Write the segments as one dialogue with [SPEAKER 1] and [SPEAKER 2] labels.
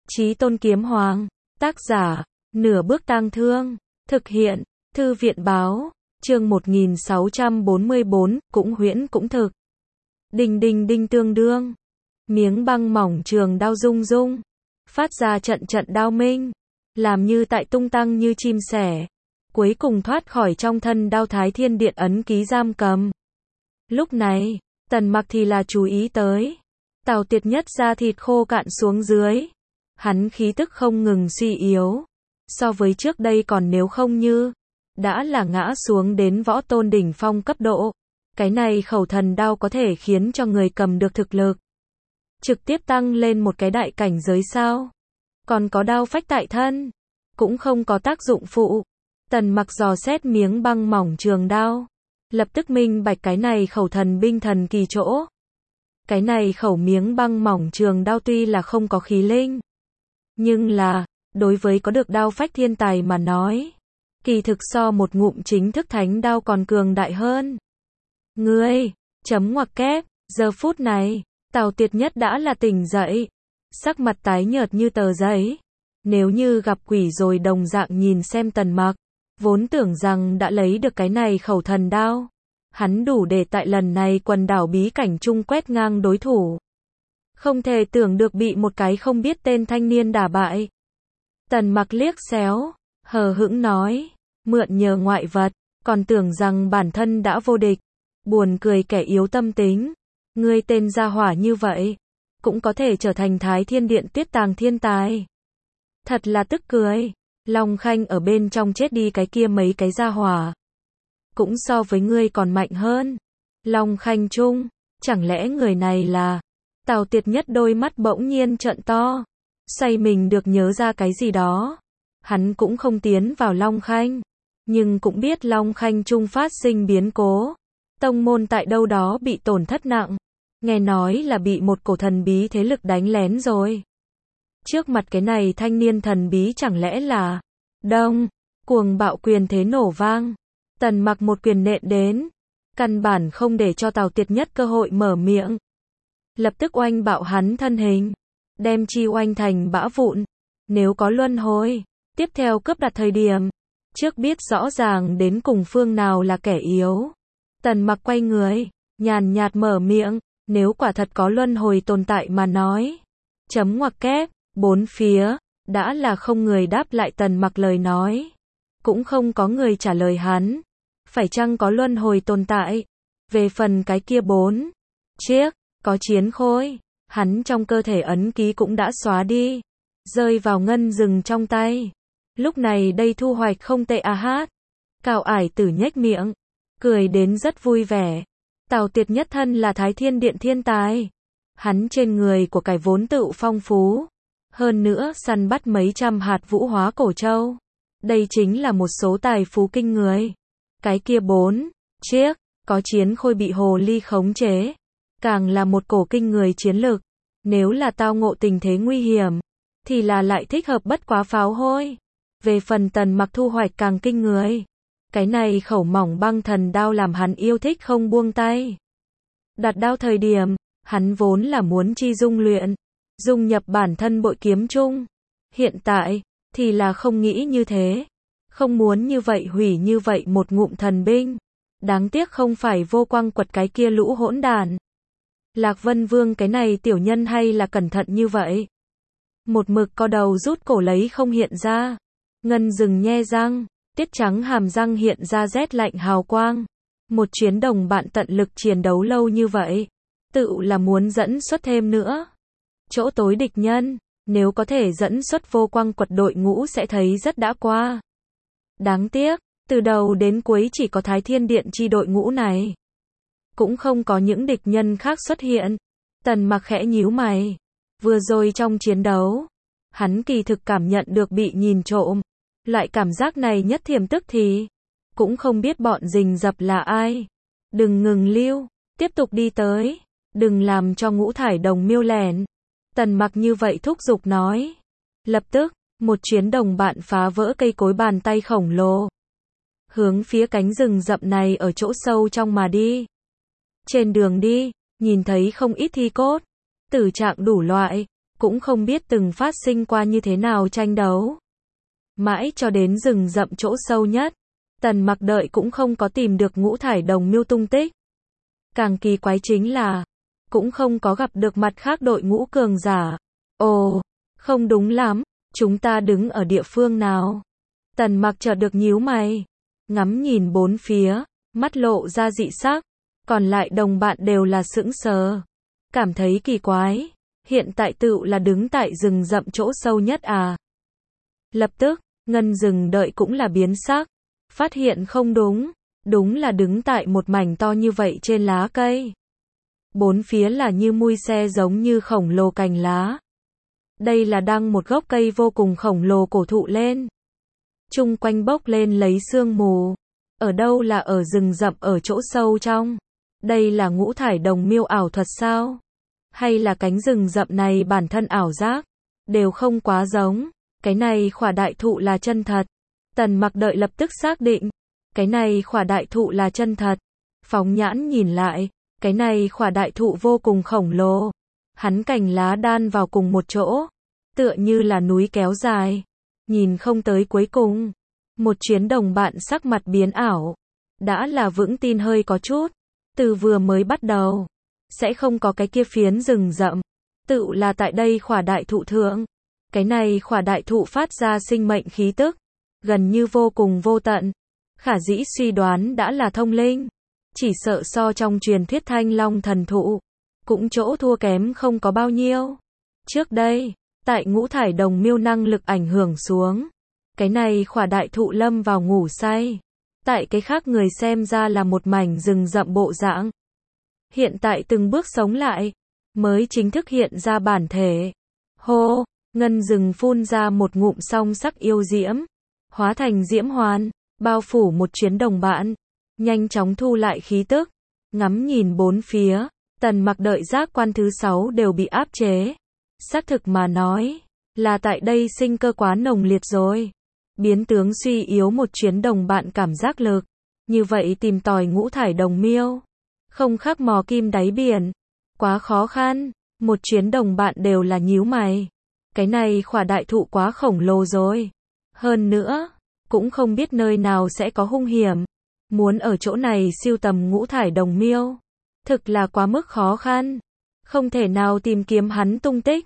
[SPEAKER 1] Chí Tôn Kiếm Hoàng, tác giả, Nửa Bước Tang Thương, thực hiện, Thư viện báo, chương 1644, cũng huyễn cũng thực. Đinh đinh đinh tương đương, miếng băng mỏng trường đao rung rung, phát ra trận trận đao minh, làm như tại tung tăng như chim sẻ, cuối cùng thoát khỏi trong thân đao Thái Thiên Điện ấn ký giam cầm. Lúc này, Tần Mặc thì là chú ý tới, Tào Tiệt Nhất da thịt khô cạn xuống dưới, hắn khí tức không ngừng suy yếu, so với trước đây còn nếu không như, đã là ngã xuống đến võ tôn đỉnh phong cấp độ. Cái này khẩu thần đao có thể khiến cho người cầm được thực lực trực tiếp tăng lên một cái đại cảnh giới sao? Còn có đao phách tại thân, cũng không có tác dụng phụ. Tần Mặc dò xét miếng băng mỏng trường đao, lập tức minh bạch cái này khẩu thần binh thần kỳ chỗ. Cái này khẩu miếng băng mỏng trường đao tuy là không có khí linh, nhưng là, đối với có được đao phách thiên tài mà nói, kỳ thực so một ngụm chính thức thánh đao còn cường đại hơn. Ngươi, chấm ngoặc kép, giờ phút này, Tào Tiệt Nhất đã là tỉnh dậy, sắc mặt tái nhợt như tờ giấy. Nếu như gặp quỷ rồi đồng dạng nhìn xem Tần Mặc, vốn tưởng rằng đã lấy được cái này khẩu thần đao, hắn đủ để tại lần này quần đảo bí cảnh chung quét ngang đối thủ. Không thể tưởng được bị một cái không biết tên thanh niên đả bại. Tần Mặc liếc xéo, hờ hững nói, mượn nhờ ngoại vật, còn tưởng rằng bản thân đã vô địch. Buồn cười kẻ yếu tâm tính, ngươi tên gia hỏa như vậy, cũng có thể trở thành Thái Thiên Điện Tuyết Tàng thiên tài. Thật là tức cười, Long Khanh ở bên trong chết đi cái kia mấy cái gia hỏa, cũng so với ngươi còn mạnh hơn. Long Khanh chung, chẳng lẽ người này là... Tào Tiệt Nhất đôi mắt bỗng nhiên trợn to, xoay mình được nhớ ra cái gì đó. Hắn cũng không tiến vào Long Khanh, nhưng cũng biết Long Khanh chung phát sinh biến cố. Tông môn tại đâu đó bị tổn thất nặng, nghe nói là bị một cổ thần bí thế lực đánh lén rồi. Trước mặt cái này thanh niên thần bí chẳng lẽ là... Đông, cuồng bạo quyền thế nổ vang, Tần Mặc một quyền nện đến, căn bản không để cho Tào Tiệt Nhất cơ hội mở miệng. Lập tức oanh bạo hắn thân hình, đem chi oanh thành bã vụn. Nếu có luân hồi, tiếp theo cướp đặt thời điểm, trước biết rõ ràng đến cùng phương nào là kẻ yếu. Tần Mặc quay người, nhàn nhạt mở miệng, nếu quả thật có luân hồi tồn tại mà nói. Chấm ngoặc kép, bốn phía, đã là không người đáp lại Tần Mặc lời nói. Cũng không có người trả lời hắn. Phải chăng có luân hồi tồn tại? Về phần cái kia bốn chiếc, có chiến khôi, hắn trong cơ thể ấn ký cũng đã xóa đi, rơi vào ngân rừng trong tay. Lúc này đây thu hoạch không tệ à hát. Cào ải tử nhếch miệng, cười đến rất vui vẻ. Tào Tiệt Nhất thân là Thái Thiên Điện thiên tài. Hắn trên người của cải vốn tự phong phú. Hơn nữa săn bắt mấy trăm hạt vũ hóa cổ châu. Đây chính là một số tài phú kinh người. Cái kia bốn chiếc, có chiến khôi bị hồ ly khống chế. Càng là một cổ kinh người chiến lực. Nếu là tao ngộ tình thế nguy hiểm, thì là lại thích hợp bất quá pháo hôi. Về phần Tần Mặc thu hoạch càng kinh người. Cái này khẩu mỏng băng thần đao làm hắn yêu thích không buông tay. Đặt đao thời điểm, hắn vốn là muốn chi dung luyện, dung nhập bản thân bội kiếm chung. Hiện tại, thì là không nghĩ như thế. Không muốn như vậy hủy như vậy một ngụm thần binh. Đáng tiếc không phải Vô Quang quật cái kia lũ hỗn đản. Lạc Vân Vương cái này tiểu nhân hay là cẩn thận như vậy. Một mực co đầu rút cổ lấy không hiện ra. Ngân rừng nhe răng, tiết trắng hàm răng hiện ra rét lạnh hào quang. Một chuyến đồng bạn tận lực chiến đấu lâu như vậy, tự là muốn dẫn xuất thêm nữa. Chỗ tối địch nhân, nếu có thể dẫn xuất Vô Quang quật đội ngũ sẽ thấy rất đã qua. Đáng tiếc, từ đầu đến cuối chỉ có Thái Thiên Điện chi đội ngũ này. Cũng không có những địch nhân khác xuất hiện. Tần Mặc khẽ nhíu mày. Vừa rồi trong chiến đấu, hắn kỳ thực cảm nhận được bị nhìn trộm. Loại cảm giác này nhất thiểm tức thì, cũng không biết bọn rình rập là ai. Đừng ngừng lưu, tiếp tục đi tới. Đừng làm cho ngũ thải đồng miêu lẻn. Tần Mặc như vậy thúc giục nói. Lập tức, một chuyến đồng bạn phá vỡ cây cối bàn tay khổng lồ. Hướng phía cánh rừng rậm này ở chỗ sâu trong mà đi. Trên đường đi, nhìn thấy không ít thi cốt, tử trạng đủ loại, cũng không biết từng phát sinh qua như thế nào tranh đấu. Mãi cho đến rừng rậm chỗ sâu nhất, Tần Mặc đợi cũng không có tìm được Ngũ Thải Đồng Miêu tung tích. Càng kỳ quái chính là, cũng không có gặp được mặt khác đội ngũ cường giả. Ồ, không đúng lắm, chúng ta đứng ở địa phương nào? Tần Mặc chợt được nhíu mày, ngắm nhìn bốn phía, mắt lộ ra dị sắc, còn lại đồng bạn đều là sững sờ, cảm thấy kỳ quái, hiện tại tựu là đứng tại rừng rậm chỗ sâu nhất à? Lập tức, Ngân Rừng đợi cũng là biến sắc, phát hiện không đúng, đúng là đứng tại một mảnh to như vậy trên lá cây. Bốn phía là như mui xe giống như khổng lồ cành lá. Đây là đăng một gốc cây vô cùng khổng lồ cổ thụ lên. Chung quanh bốc lên lấy sương mù. Ở đâu là ở rừng rậm ở chỗ sâu trong? Đây là Ngũ Thải Đồng Miêu ảo thuật sao? Hay là cánh rừng rậm này bản thân ảo giác? Đều không quá giống. Cái này khỏa đại thụ là chân thật. Tần Mặc đợi lập tức xác định. Cái này khỏa đại thụ là chân thật. Phóng nhãn nhìn lại. Cái này khỏa đại thụ vô cùng khổng lồ. Hắn cành lá đan vào cùng một chỗ. Tựa như là núi kéo dài. Nhìn không tới cuối cùng. Một chuyến đồng bạn sắc mặt biến ảo. Đã là vững tin hơi có chút. Từ vừa mới bắt đầu. Sẽ không có cái kia phiến rừng rậm. Tự là tại đây khỏa đại thụ thượng. Cái này khỏa đại thụ phát ra sinh mệnh khí tức. Gần như vô cùng vô tận. Khả dĩ suy đoán đã là thông linh. Chỉ sợ so trong truyền thuyết Thanh Long thần thụ. Cũng chỗ thua kém không có bao nhiêu. Trước đây, tại Ngũ Thải Đồng Miêu năng lực ảnh hưởng xuống. Cái này khỏa đại thụ lâm vào ngủ say. Tại cái khác người xem ra là một mảnh rừng rậm bộ dạng. Hiện tại từng bước sống lại. Mới chính thức hiện ra bản thể. Hô, Ngân Rừng phun ra một ngụm song sắc yêu diễm. Hóa thành diễm hoàn, bao phủ một chuyến đồng bạn. Nhanh chóng thu lại khí tức. Ngắm nhìn bốn phía. Tần Mặc đợi giác quan thứ 6 đều bị áp chế. Xác thực mà nói, là tại đây sinh cơ quá nồng liệt rồi. Biến tướng suy yếu một chuyến đồng bạn cảm giác lực. Như vậy tìm tòi Ngũ Thải Đồng Miêu. Không khác mò kim đáy biển. Quá khó khăn. Một chuyến đồng bạn đều là nhíu mày. Cái này khỏa đại thụ quá khổng lồ rồi. Hơn nữa, cũng không biết nơi nào sẽ có hung hiểm. Muốn ở chỗ này siêu tầm Ngũ Thải Đồng Miêu. Thực là quá mức khó khăn. Không thể nào tìm kiếm hắn tung tích.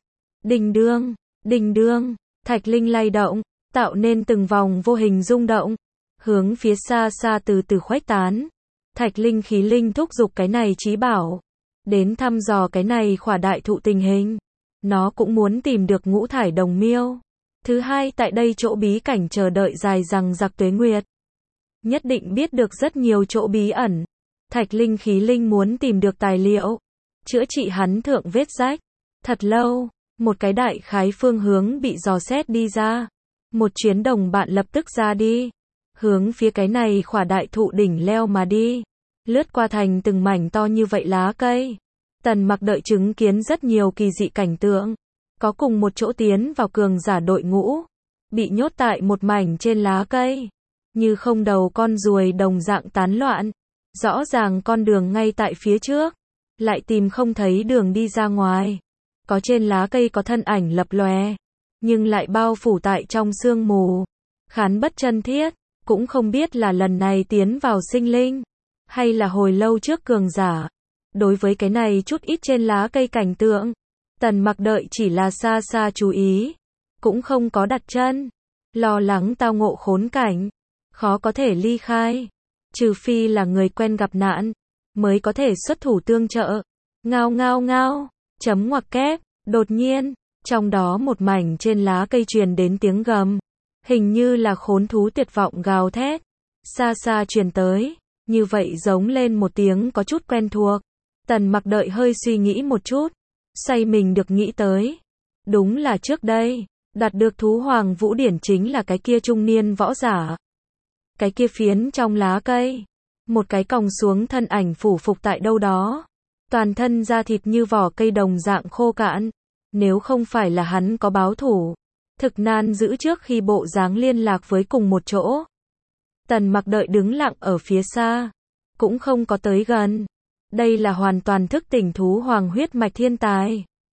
[SPEAKER 1] Đình đương, thạch linh lay động, tạo nên từng vòng vô hình rung động. Hướng phía xa xa từ từ khuếch tán. Thạch linh khí linh thúc giục cái này chí bảo. Đến thăm dò cái này khỏa đại thụ tình hình. Nó cũng muốn tìm được Ngũ Thải Đồng Miêu. Thứ hai tại đây chỗ bí cảnh chờ đợi dài dằng dặc tuế nguyệt. Nhất định biết được rất nhiều chỗ bí ẩn. Thạch linh khí linh muốn tìm được tài liệu. Chữa trị hắn thượng vết rách. Thật lâu, một cái đại khái phương hướng bị dò xét đi ra. Một chuyến đồng bạn lập tức ra đi. Hướng phía cái này khỏa đại thụ đỉnh leo mà đi. Lướt qua thành từng mảnh to như vậy lá cây. Tần Mặc đợi chứng kiến rất nhiều kỳ dị cảnh tượng. Có cùng một chỗ tiến vào cường giả đội ngũ. Bị nhốt tại một mảnh trên lá cây. Như không đầu con ruồi đồng dạng tán loạn. Rõ ràng con đường ngay tại phía trước. Lại tìm không thấy đường đi ra ngoài. Có trên lá cây có thân ảnh lập lòe. Nhưng lại bao phủ tại trong sương mù. Khán bất chân thiết. Cũng không biết là lần này tiến vào sinh linh. Hay là hồi lâu trước cường giả. Đối với cái này chút ít trên lá cây cảnh tượng. Tần Mặc đợi chỉ là xa xa chú ý. Cũng không có đặt chân. Lo lắng tao ngộ khốn cảnh. Khó có thể ly khai. Trừ phi là người quen gặp nạn. Mới có thể xuất thủ tương trợ. Ngao ngao ngao. Chấm ngoặc kép. Đột nhiên. Trong đó một mảnh trên lá cây truyền đến tiếng gầm. Hình như là khốn thú tuyệt vọng gào thét. Xa xa truyền tới. Như vậy giống lên một tiếng có chút quen thuộc. Tần Mặc đợi hơi suy nghĩ một chút. Say mình được nghĩ tới. Đúng là trước đây. Đạt được thú hoàng vũ điển chính là cái kia trung niên võ giả. Cái kia phiến trong lá cây. Một cái còng xuống thân ảnh phủ phục tại đâu đó. Toàn thân da thịt như vỏ cây đồng dạng khô cạn. Nếu không phải là hắn có báo thủ. Thực nan giữ trước khi bộ dáng liên lạc với cùng một chỗ. Tần Mặc đợi đứng lặng ở phía xa. Cũng không có tới gần. Đây là hoàn toàn thức tỉnh thú hoàng huyết mạch thiên tài.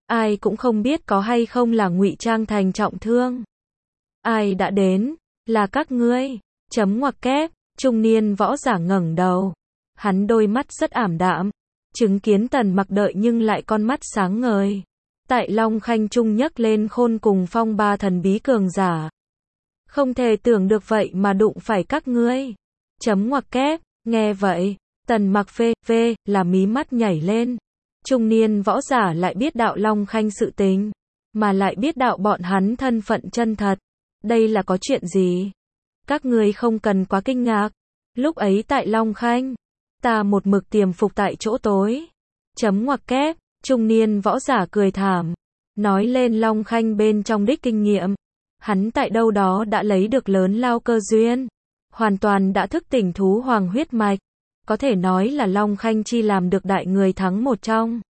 [SPEAKER 1] ai cũng không biết có hay không là ngụy trang thành trọng thương. Ai đã đến? Là các ngươi. Chấm ngoặc kép, trung niên võ giả ngẩng đầu. Hắn đôi mắt rất ảm đạm. Chứng kiến Tần Mặc đợi nhưng lại con mắt sáng ngời. Tại Long Khanh Trung nhấc lên khôn cùng phong ba thần bí cường giả. Không thể tưởng được vậy mà đụng phải các ngươi. Chấm ngoặc kép, nghe vậy, Tần Mặc phê, là mí mắt nhảy lên. Trung niên võ giả lại biết đạo Long Khanh sự tình, mà lại biết đạo bọn hắn thân phận chân thật. Đây là có chuyện gì? Các ngươi không cần quá kinh ngạc. Lúc ấy tại Long Khanh, ta một mực tiềm phục tại chỗ tối. Chấm ngoặc kép, trung niên võ giả cười thảm. Nói lên Long Khanh bên trong đích kinh nghiệm. Hắn tại đâu đó đã lấy được lớn lao cơ duyên. Hoàn toàn đã thức tỉnh thú hoàng huyết mạch. Có thể nói là Long Khanh chi làm được đại người thắng một trong.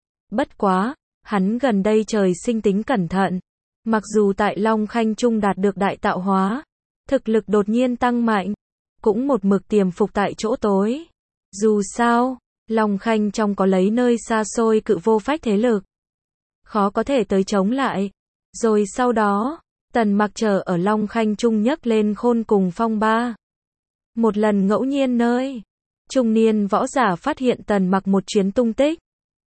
[SPEAKER 1] Bất quá, hắn gần đây trời sinh tính cẩn thận. Mặc dù tại Long Khanh Trung đạt được đại tạo hóa, thực lực đột nhiên tăng mạnh, cũng một mực tiềm phục tại chỗ tối. Dù sao, Long Khanh trong có lấy nơi xa xôi cự vô phách thế lực. Khó có thể tới chống lại. Rồi sau đó, Tần Mặc chờ ở Long Khanh Trung nhấc lên khôn cùng phong ba. Một lần ngẫu nhiên nơi, trung niên võ giả phát hiện Tần Mặc một chuyến tung tích.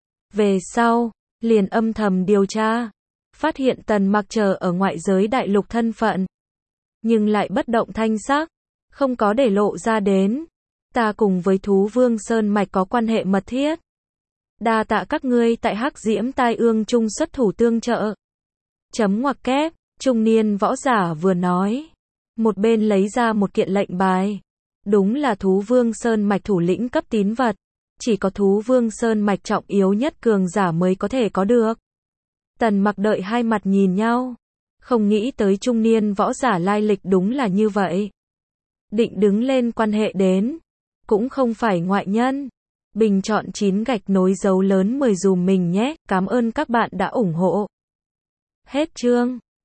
[SPEAKER 1] Về sau, liền âm thầm điều tra. Phát hiện Tần Mặc chờ ở ngoại giới đại lục thân phận. Nhưng lại bất động thanh sắc. Không có để lộ ra đến. Ta cùng với thú vương Sơn Mạch có quan hệ mật thiết. Đa tạ các ngươi tại Hắc Diễm Tai Ương Trung xuất thủ tương trợ. Chấm ngoặc kép, trung niên võ giả vừa nói. Một bên lấy ra một kiện lệnh bài. Đúng là thú vương Sơn Mạch thủ lĩnh cấp tín vật. Chỉ có thú vương Sơn Mạch trọng yếu nhất cường giả mới có thể có được. Tần Mặc đợi hai mặt nhìn nhau. Không nghĩ tới trung niên võ giả lai lịch đúng là như vậy. Định đứng lên quan hệ đến. Cũng không phải ngoại nhân. Bình chọn 9 gạch nối dấu lớn 10 dùm mình nhé. Cảm ơn các bạn đã ủng hộ. Hết chương.